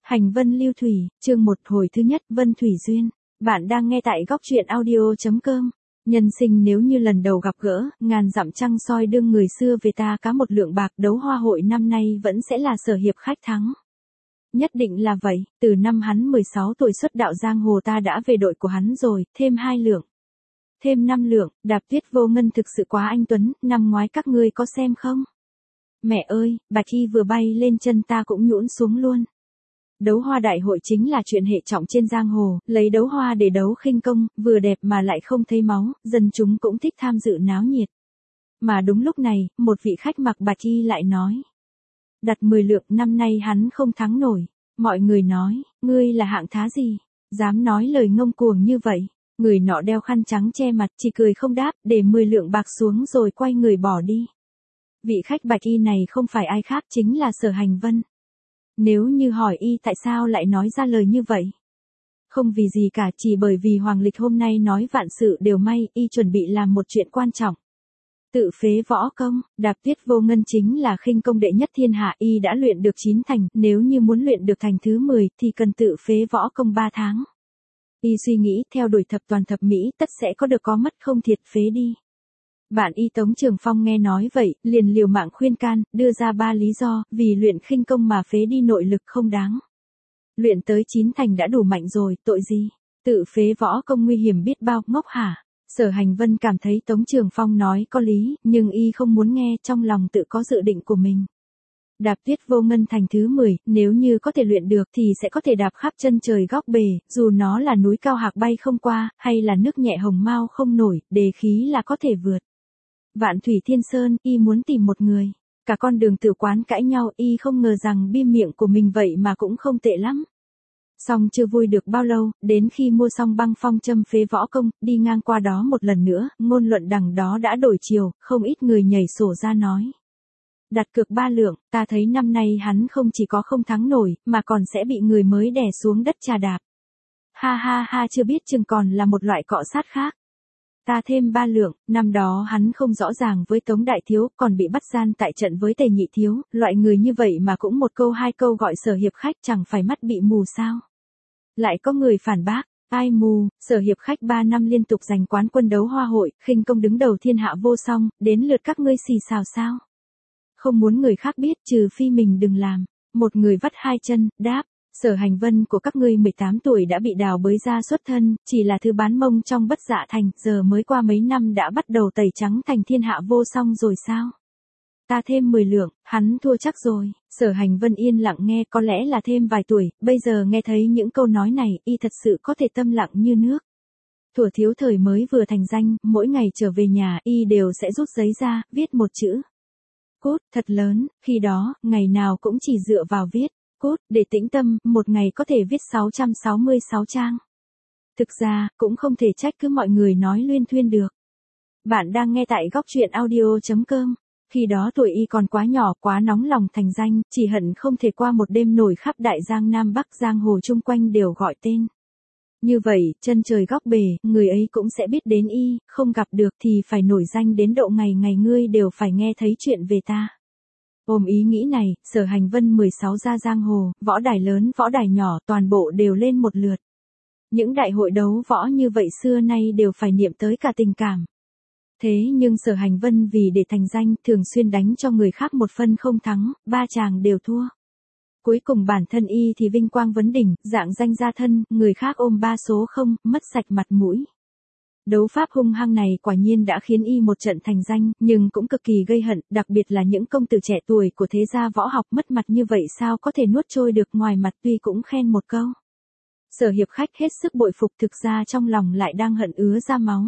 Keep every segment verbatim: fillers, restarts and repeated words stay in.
Hành vân lưu thủy, chương một hồi thứ nhất Vân Thủy Duyên. Bạn đang nghe tại góc truyện audio.com. Nhân sinh nếu như lần đầu gặp gỡ, ngàn dặm trăng soi đương người xưa về ta cá một lượng bạc, đấu hoa hội năm nay vẫn sẽ là sở hiệp khách thắng. Nhất định là vậy, từ năm hắn mười sáu tuổi xuất đạo giang hồ ta đã về đội của hắn rồi, thêm hai lượng. Thêm năm lượng, Đạp Tuyết Vô Ngân thực sự quá anh tuấn, năm ngoái các ngươi có xem không? Mẹ ơi, bạch y vừa bay lên chân ta cũng nhũn xuống luôn. Đấu hoa đại hội chính là chuyện hệ trọng trên giang hồ, lấy đấu hoa để đấu khinh công, vừa đẹp mà lại không thấy máu, dân chúng cũng thích tham dự náo nhiệt. Mà đúng lúc này, một vị khách mặc bạch y lại nói. Đặt mười lượng, năm nay hắn không thắng nổi. Mọi người nói, ngươi là hạng thá gì? Dám nói lời ngông cuồng như vậy. Người nọ đeo khăn trắng che mặt, chỉ cười không đáp, để mười lượng bạc xuống rồi quay người bỏ đi. Vị khách bạch y này không phải ai khác chính là Sở Hành Vân. Nếu như hỏi y tại sao lại nói ra lời như vậy? Không vì gì cả, chỉ bởi vì Hoàng Lịch hôm nay nói vạn sự đều may, y chuẩn bị làm một chuyện quan trọng. Tự phế võ công, Đạp Tuyết Vô Ngân chính là khinh công đệ nhất thiên hạ, y đã luyện được chín thành, nếu như muốn luyện được thành thứ mười thì cần tự phế võ công ba tháng. Y suy nghĩ theo đuổi thập toàn thập mỹ tất sẽ có được có mất không thiệt phế đi. Bạn y Tống Trường Phong nghe nói vậy, liền liều mạng khuyên can, đưa ra ba lý do, vì luyện khinh công mà phế đi nội lực không đáng. Luyện tới chín thành đã đủ mạnh rồi, tội gì? Tự phế võ công nguy hiểm biết bao, ngốc hả? Sở Hành Vân cảm thấy Tống Trường Phong nói có lý, nhưng y không muốn nghe, trong lòng tự có dự định của mình. Đạp Tuyết Vô Ngân thành thứ mười, nếu như có thể luyện được thì sẽ có thể đạp khắp chân trời góc bể, dù nó là núi cao hạc bay không qua, hay là nước nhẹ hồng mao không nổi, đề khí là có thể vượt. Vạn Thủy Thiên Sơn, y muốn tìm một người. Cả con đường tử quán cãi nhau, y không ngờ rằng bim miệng của mình vậy mà cũng không tệ lắm. Xong chưa vui được bao lâu, đến khi mua xong băng phong châm phế võ công, đi ngang qua đó một lần nữa, ngôn luận đằng đó đã đổi chiều, không ít người nhảy sổ ra nói. Đặt cược ba lượng, ta thấy năm nay hắn không chỉ có không thắng nổi, mà còn sẽ bị người mới đè xuống đất trà đạp. Ha ha ha, chưa biết chừng còn là một loại cọ sát khác. Ta thêm ba lượng, năm đó hắn không rõ ràng với Tống Đại Thiếu, còn bị bắt gian tại trận với Tề Nhị Thiếu, loại người như vậy mà cũng một câu hai câu gọi Sở Hiệp Khách, chẳng phải mắt bị mù sao? Lại có người phản bác, ai mù, Sở Hiệp Khách ba năm liên tục giành quán quân đấu hoa hội, khinh công đứng đầu thiên hạ vô song, đến lượt các ngươi xì xào sao? Không muốn người khác biết, trừ phi mình đừng làm. Một người vắt hai chân, đáp. Sở Hành Vân của các ngươi mười tám tuổi đã bị đào bới ra xuất thân, chỉ là thứ bán mông trong Bất Dạ Thành, giờ mới qua mấy năm đã bắt đầu tẩy trắng thành thiên hạ vô song rồi sao? Ta thêm mười lượng, hắn thua chắc rồi. Sở Hành Vân yên lặng nghe, có lẽ là thêm vài tuổi, bây giờ nghe thấy những câu nói này, y thật sự có thể tâm lặng như nước. Thuở thiếu thời mới vừa thành danh, mỗi ngày trở về nhà, y đều sẽ rút giấy ra, viết một chữ. Cốt, thật lớn, khi đó, ngày nào cũng chỉ dựa vào viết. Cốt, để tĩnh tâm, một ngày có thể viết sáu trăm sáu mươi sáu trang. Thực ra, cũng không thể trách cứ mọi người nói luyên thuyên được. Bạn đang nghe tại góc truyện audio.com. Khi đó tuổi y còn quá nhỏ, quá nóng lòng thành danh, chỉ hận không thể qua một đêm nổi khắp đại giang Nam Bắc giang hồ chung quanh đều gọi tên. Như vậy, chân trời góc bể, người ấy cũng sẽ biết đến y, không gặp được thì phải nổi danh đến độ ngày ngày ngươi đều phải nghe thấy chuyện về ta. Ôm ý nghĩ này, Sở Hành Vân mười sáu ra giang hồ, võ đài lớn, võ đài nhỏ, toàn bộ đều lên một lượt. Những đại hội đấu võ như vậy xưa nay đều phải niệm tới cả tình cảm. Thế nhưng Sở Hành Vân vì để thành danh, thường xuyên đánh cho người khác một phân không thắng, ba chàng đều thua. Cuối cùng bản thân y thì vinh quang vấn đỉnh, dạng danh gia thân, người khác ôm ba số không, mất sạch mặt mũi. Đấu pháp hung hăng này quả nhiên đã khiến y một trận thành danh, nhưng cũng cực kỳ gây hận, đặc biệt là những công tử trẻ tuổi của thế gia võ học mất mặt như vậy sao có thể nuốt trôi được, ngoài mặt tuy cũng khen một câu. Sở Hiệp Khách hết sức bội phục, thực ra trong lòng lại đang hận ứa ra máu.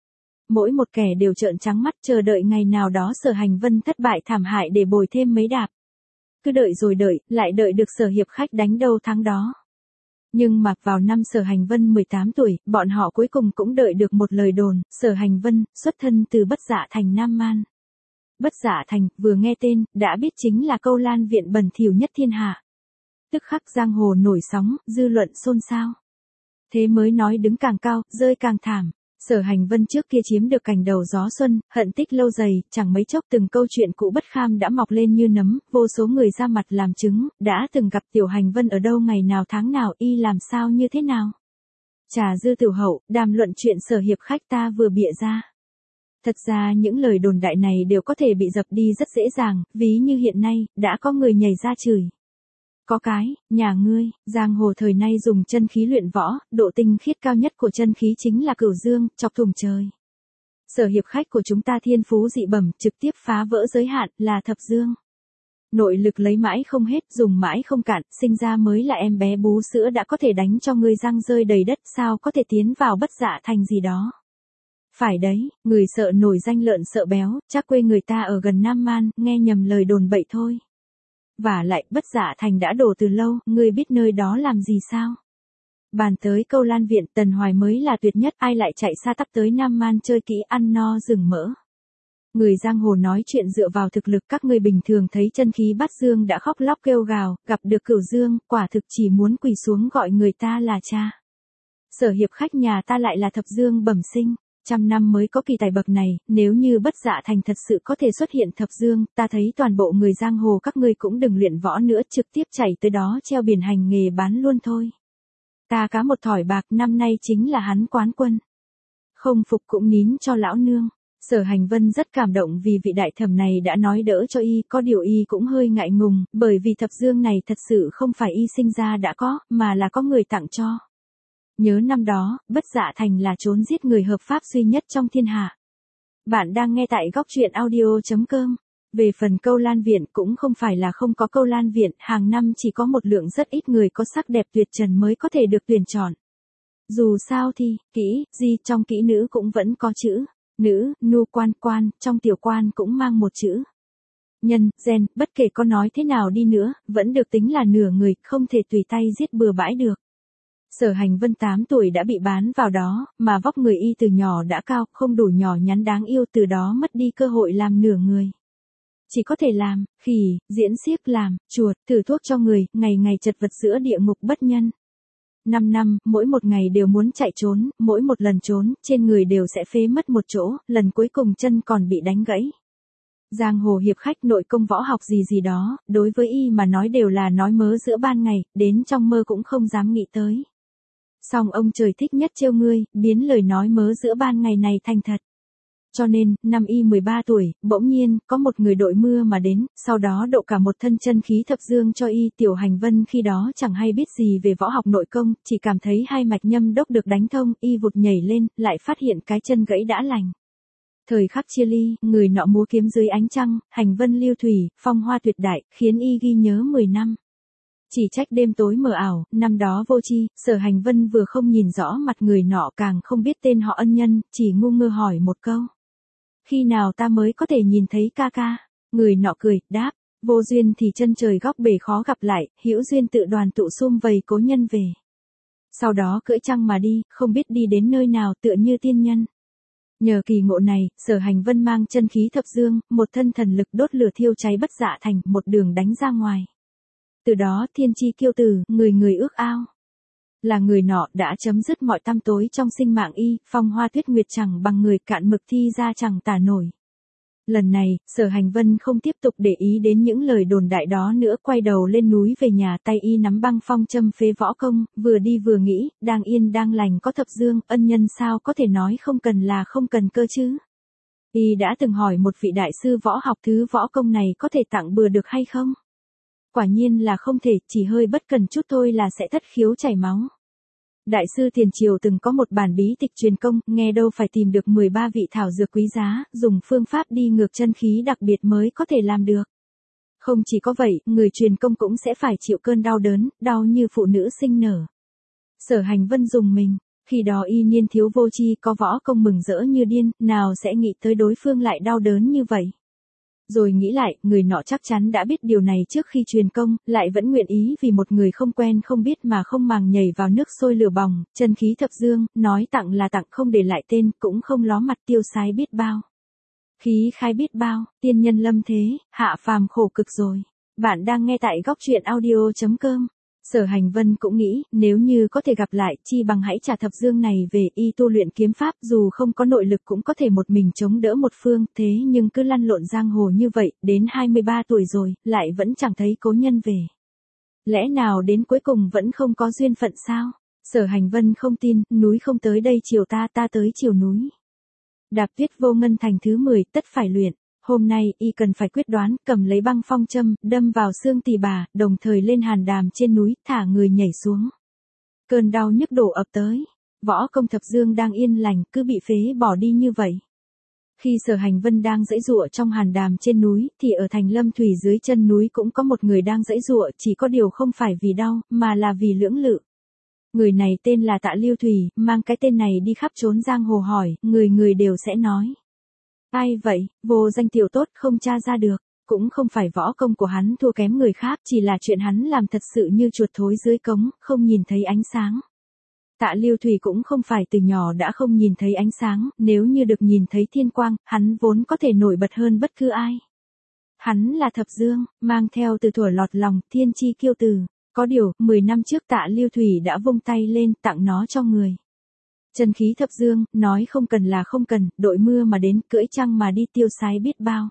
Mỗi một kẻ đều trợn trắng mắt chờ đợi ngày nào đó Sở Hành Vân thất bại thảm hại để bồi thêm mấy đạp. Cứ đợi rồi đợi, lại đợi được Sở Hiệp Khách đánh đâu thắng đó. Nhưng mà vào năm Sở Hành Vân mười tám tuổi, bọn họ cuối cùng cũng đợi được một lời đồn, Sở Hành Vân, xuất thân từ Bất Dạ Thành Nam Man. Bất Dạ Thành, vừa nghe tên, đã biết chính là câu lan viện bẩn thỉu nhất thiên hạ. Tức khắc giang hồ nổi sóng, dư luận xôn xao. Thế mới nói đứng càng cao, rơi càng thảm. Sở Hành Vân trước kia chiếm được cành đầu gió xuân, hận tích lâu dày, chẳng mấy chốc từng câu chuyện cũ bất kham đã mọc lên như nấm, vô số người ra mặt làm chứng, đã từng gặp Tiểu Hành Vân ở đâu ngày nào tháng nào y làm sao như thế nào. Trà dư tiểu hậu, đàm luận chuyện Sở hiệp khách ta vừa bịa ra. Thật ra những lời đồn đại này đều có thể bị dập đi rất dễ dàng, ví như hiện nay, đã có người nhảy ra chửi. Có cái, nhà ngươi, giang hồ thời nay dùng chân khí luyện võ, độ tinh khiết cao nhất của chân khí chính là cửu dương, chọc thủng trời. Sở hiệp khách của chúng ta thiên phú dị bẩm, trực tiếp phá vỡ giới hạn, là thập dương. Nội lực lấy mãi không hết, dùng mãi không cạn, sinh ra mới là em bé bú sữa đã có thể đánh cho ngươi răng rơi đầy đất, sao có thể tiến vào bất dạ thành gì đó. Phải đấy, người sợ nổi danh lợn sợ béo, chắc quê người ta ở gần Nam Man, nghe nhầm lời đồn bậy thôi. Và lại, bất dạ thành đã đổ từ lâu, ngươi biết nơi đó làm gì sao? Bàn tới câu Lan Viện, Tần Hoài mới là tuyệt nhất, ai lại chạy xa tắp tới Nam Man chơi kỹ ăn no rừng mỡ. Người giang hồ nói chuyện dựa vào thực lực, các ngươi bình thường thấy chân khí bát dương đã khóc lóc kêu gào, gặp được cửu dương, quả thực chỉ muốn quỳ xuống gọi người ta là cha. Sở hiệp khách nhà ta lại là thập dương bẩm sinh. Trăm năm mới có kỳ tài bậc này, nếu như bất dạ thành thật sự có thể xuất hiện thập dương, ta thấy toàn bộ người giang hồ các ngươi cũng đừng luyện võ nữa, trực tiếp chạy tới đó treo biển hành nghề bán luôn thôi. Ta cá một thỏi bạc, năm nay chính là hắn quán quân. Không phục cũng nín cho lão nương. Sở Hành Vân rất cảm động vì vị đại thẩm này đã nói đỡ cho y, có điều y cũng hơi ngại ngùng, bởi vì thập dương này thật sự không phải y sinh ra đã có, mà là có người tặng cho. Nhớ năm đó, bất dạ thành là trốn giết người hợp pháp duy nhất trong thiên hạ. Bạn đang nghe tại góc truyện audio chấm com. Về phần câu Lan Viện cũng không phải là không có câu Lan Viện, hàng năm chỉ có một lượng rất ít người có sắc đẹp tuyệt trần mới có thể được tuyển chọn. Dù sao thì, kỹ, di trong kỹ nữ cũng vẫn có chữ, nữ, nu quan quan, trong tiểu quan cũng mang một chữ. Nhân, gen, bất kể có nói thế nào đi nữa, vẫn được tính là nửa người, không thể tùy tay giết bừa bãi được. Sở Hành Vân tám tuổi đã bị bán vào đó, mà vóc người y từ nhỏ đã cao, không đủ nhỏ nhắn đáng yêu, từ đó mất đi cơ hội làm nửa người. Chỉ có thể làm, khỉ, diễn xiếc làm, chuột, thử thuốc cho người, ngày ngày chật vật giữa địa ngục bất nhân. Năm năm, mỗi một ngày đều muốn chạy trốn, mỗi một lần trốn, trên người đều sẽ phế mất một chỗ, lần cuối cùng chân còn bị đánh gãy. Giang hồ hiệp khách nội công võ học gì gì đó, đối với y mà nói đều là nói mớ giữa ban ngày, đến trong mơ cũng không dám nghĩ tới. Song ông trời thích nhất trêu ngươi, biến lời nói mớ giữa ban ngày này thành thật. Cho nên, năm y mười ba tuổi, bỗng nhiên, có một người đội mưa mà đến, sau đó độ cả một thân chân khí thập dương cho y. Tiểu Hành Vân khi đó chẳng hay biết gì về võ học nội công, chỉ cảm thấy hai mạch nhâm đốc được đánh thông, y vụt nhảy lên, lại phát hiện cái chân gãy đã lành. Thời khắc chia ly, người nọ múa kiếm dưới ánh trăng, hành vân lưu thủy, phong hoa tuyệt đại, khiến y ghi nhớ mười năm. Chỉ trách đêm tối mờ ảo, năm đó vô tri, Sở Hành Vân vừa không nhìn rõ mặt người nọ càng không biết tên họ ân nhân, chỉ ngu ngơ hỏi một câu. Khi nào ta mới có thể nhìn thấy ca ca? Người nọ cười, đáp, vô duyên thì chân trời góc bể khó gặp lại, hữu duyên tự đoàn tụ sum vầy cố nhân về. Sau đó cưỡi trăng mà đi, không biết đi đến nơi nào tựa như tiên nhân. Nhờ kỳ ngộ này, Sở Hành Vân mang chân khí thập dương, một thân thần lực đốt lửa thiêu cháy bất dạ thành, một đường đánh ra ngoài. Từ đó thiên chi kiêu tử, người người ước ao. Là người nọ đã chấm dứt mọi tăm tối trong sinh mạng y, phong hoa tuyết nguyệt chẳng bằng người, cạn mực thi ra chẳng tả nổi. Lần này, Sở Hành Vân không tiếp tục để ý đến những lời đồn đại đó nữa, quay đầu lên núi về nhà, tay y nắm băng phong châm phế võ công, vừa đi vừa nghĩ, đang yên đang lành có thập dương, ân nhân sao có thể nói không cần là không cần cơ chứ. Y đã từng hỏi một vị đại sư võ học thứ võ công này có thể tặng bừa được hay không? Quả nhiên là không thể, chỉ hơi bất cần chút thôi là sẽ thất khiếu chảy máu. Đại sư tiền triều từng có một bản bí tịch truyền công, nghe đâu phải tìm được mười ba vị thảo dược quý giá, dùng phương pháp đi ngược chân khí đặc biệt mới có thể làm được. Không chỉ có vậy, người truyền công cũng sẽ phải chịu cơn đau đớn, đau như phụ nữ sinh nở. Sở Hành Vân dùng mình, khi đó y niên thiếu vô tri, có võ công mừng rỡ như điên, nào sẽ nghĩ tới đối phương lại đau đớn như vậy. Rồi nghĩ lại, người nọ chắc chắn đã biết điều này trước khi truyền công, lại vẫn nguyện ý vì một người không quen không biết mà không màng nhảy vào nước sôi lửa bỏng, chân khí thập dương, nói tặng là tặng, không để lại tên, cũng không ló mặt, tiêu sái biết bao. Khí khai biết bao, tiên nhân lâm thế, hạ phàm khổ cực rồi. Bạn đang nghe tại góc truyện audio chấm com. Sở Hành Vân cũng nghĩ, nếu như có thể gặp lại, chi bằng hãy trả thập dương này về, y tu luyện kiếm pháp, dù không có nội lực cũng có thể một mình chống đỡ một phương, thế nhưng cứ lăn lộn giang hồ như vậy, đến hai mươi ba tuổi rồi, lại vẫn chẳng thấy cố nhân về. Lẽ nào đến cuối cùng vẫn không có duyên phận sao? Sở Hành Vân không tin, núi không tới đây chiều ta, ta tới chiều núi. Đạp viết vô ngân thành thứ mười, tất phải luyện. Hôm nay, y cần phải quyết đoán, cầm lấy băng phong châm, đâm vào xương tỳ bà, đồng thời lên hàn đàm trên núi, thả người nhảy xuống. Cơn đau nhức đổ ập tới. Võ công thập dương đang yên lành, cứ bị phế bỏ đi như vậy. Khi Sở Hành Vân đang giãy giụa trong hàn đàm trên núi, thì ở thành Lâm Thủy dưới chân núi cũng có một người đang giãy giụa, chỉ có điều không phải vì đau, mà là vì lưỡng lự. Người này tên là Tạ Lưu Thủy, mang cái tên này đi khắp trốn giang hồ hỏi, người người đều sẽ nói. Ai vậy, vô danh tiểu tốt không tra ra được, cũng không phải võ công của hắn thua kém người khác, chỉ là chuyện hắn làm thật sự như chuột thối dưới cống, không nhìn thấy ánh sáng. Tạ Lưu Thủy cũng không phải từ nhỏ đã không nhìn thấy ánh sáng, nếu như được nhìn thấy thiên quang, hắn vốn có thể nổi bật hơn bất cứ ai. Hắn là thập dương, mang theo từ thuở lọt lòng, thiên chi kiêu tử. Có điều, mười năm trước Tạ Lưu Thủy đã vung tay lên, tặng nó cho người. Chân khí thập dương, nói không cần là không cần, đội mưa mà đến, cưỡi trăng mà đi, tiêu sái biết bao.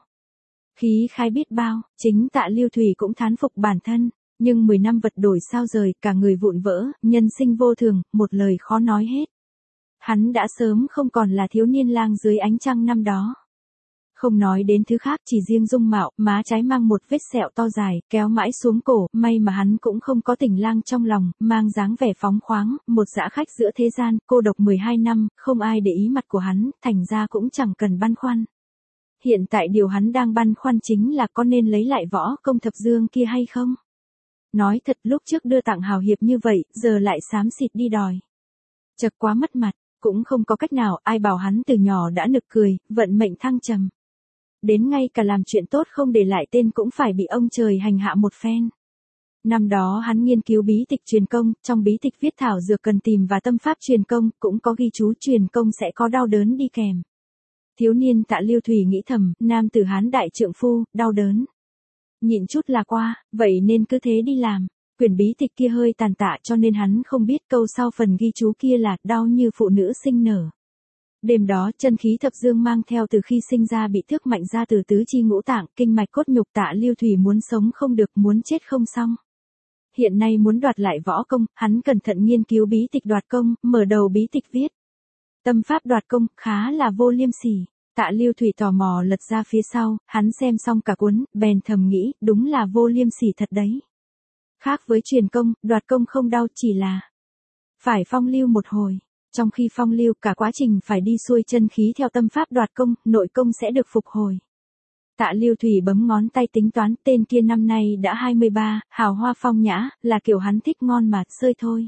Khí khai biết bao, chính Tạ Lưu Thủy cũng thán phục bản thân, nhưng mười năm vật đổi sao rời, cả người vụn vỡ, nhân sinh vô thường, một lời khó nói hết. Hắn đã sớm không còn là thiếu niên lang dưới ánh trăng năm đó. Không nói đến thứ khác, chỉ riêng dung mạo, má trái mang một vết sẹo to dài, kéo mãi xuống cổ, may mà hắn cũng không có tình lang trong lòng, mang dáng vẻ phóng khoáng, một dã khách giữa thế gian, cô độc mười hai năm, không ai để ý mặt của hắn, thành ra cũng chẳng cần băn khoăn. Hiện tại điều hắn đang băn khoăn chính là có nên lấy lại võ công thập dương kia hay không? Nói thật, lúc trước đưa tặng hào hiệp như vậy, giờ lại xám xịt đi đòi. Chật quá mất mặt, cũng không có cách nào, ai bảo hắn từ nhỏ đã nực cười, vận mệnh thăng trầm. Đến ngay cả làm chuyện tốt không để lại tên cũng phải bị ông trời hành hạ một phen. Năm đó hắn nghiên cứu bí tịch truyền công, trong bí tịch viết thảo dược cần tìm và tâm pháp truyền công, cũng có ghi chú truyền công sẽ có đau đớn đi kèm. Thiếu niên Tạ Lưu Thủy nghĩ thầm, nam tử hán đại trượng phu, đau đớn. Nhịn chút là qua, vậy nên cứ thế đi làm. Quyển bí tịch kia hơi tàn tạ cho nên hắn không biết câu sau phần ghi chú kia là đau như phụ nữ sinh nở. Đêm đó, chân khí thập dương mang theo từ khi sinh ra bị thước mạnh ra từ tứ chi ngũ tạng, kinh mạch cốt nhục, Tạ Lưu Thủy muốn sống không được, muốn chết không xong. Hiện nay muốn đoạt lại võ công, hắn cẩn thận nghiên cứu bí tịch đoạt công, mở đầu bí tịch viết. Tâm pháp đoạt công, khá là vô liêm sỉ. Tạ Lưu Thủy tò mò lật ra phía sau, hắn xem xong cả cuốn, bèn thầm nghĩ, đúng là vô liêm sỉ thật đấy. Khác với truyền công, đoạt công không đau, chỉ là phải phong lưu một hồi. Trong khi phong lưu, cả quá trình phải đi xuôi chân khí theo tâm pháp đoạt công, nội công sẽ được phục hồi. Tạ Lưu Thủy bấm ngón tay tính toán, tên kia năm nay đã hai mươi ba, hào hoa phong nhã, là kiểu hắn thích ngon mà, sơi thôi.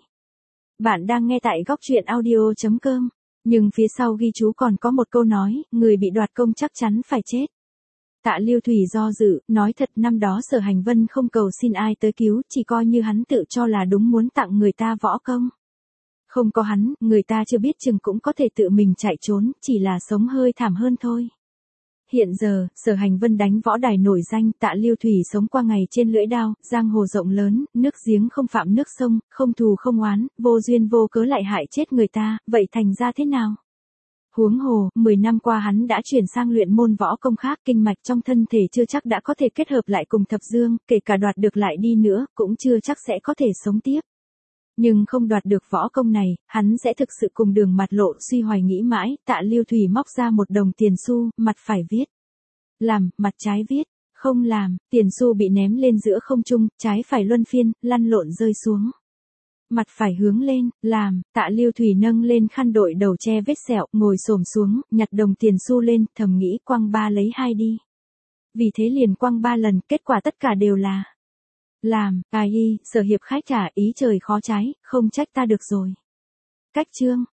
Bạn đang nghe tại góc truyện audio chấm com, nhưng phía sau ghi chú còn có một câu nói, người bị đoạt công chắc chắn phải chết. Tạ Lưu Thủy do dự, nói thật năm đó Sở Hành Vân không cầu xin ai tới cứu, chỉ coi như hắn tự cho là đúng muốn tặng người ta võ công. Không có hắn, người ta chưa biết chừng cũng có thể tự mình chạy trốn, chỉ là sống hơi thảm hơn thôi. Hiện giờ, Sở Hành Vân đánh võ đài nổi danh, Tạ Lưu Thủy sống qua ngày trên lưỡi đao, giang hồ rộng lớn, nước giếng không phạm nước sông, không thù không oán, vô duyên vô cớ lại hại chết người ta, vậy thành ra thế nào? Huống hồ, mười năm qua hắn đã chuyển sang luyện môn võ công khác, kinh mạch trong thân thể chưa chắc đã có thể kết hợp lại cùng thập dương, kể cả đoạt được lại đi nữa, cũng chưa chắc sẽ có thể sống tiếp. Nhưng không đoạt được võ công này, hắn sẽ thực sự cùng đường mặt lộ, suy hoài nghĩ mãi, Tạ Lưu Thủy móc ra một đồng tiền xu, mặt phải viết. Làm, mặt trái viết, không làm, tiền xu bị ném lên giữa không trung, trái phải luân phiên, lăn lộn rơi xuống. Mặt phải hướng lên, làm, Tạ Lưu Thủy nâng lên khăn đội đầu che vết sẹo, ngồi xổm xuống, nhặt đồng tiền xu lên, thầm nghĩ quăng ba lấy hai đi. Vì thế liền quăng ba lần, kết quả tất cả đều là làm, ai y, Sở hiệp khách trả, ý trời khó trái, không trách ta được rồi. Cách chương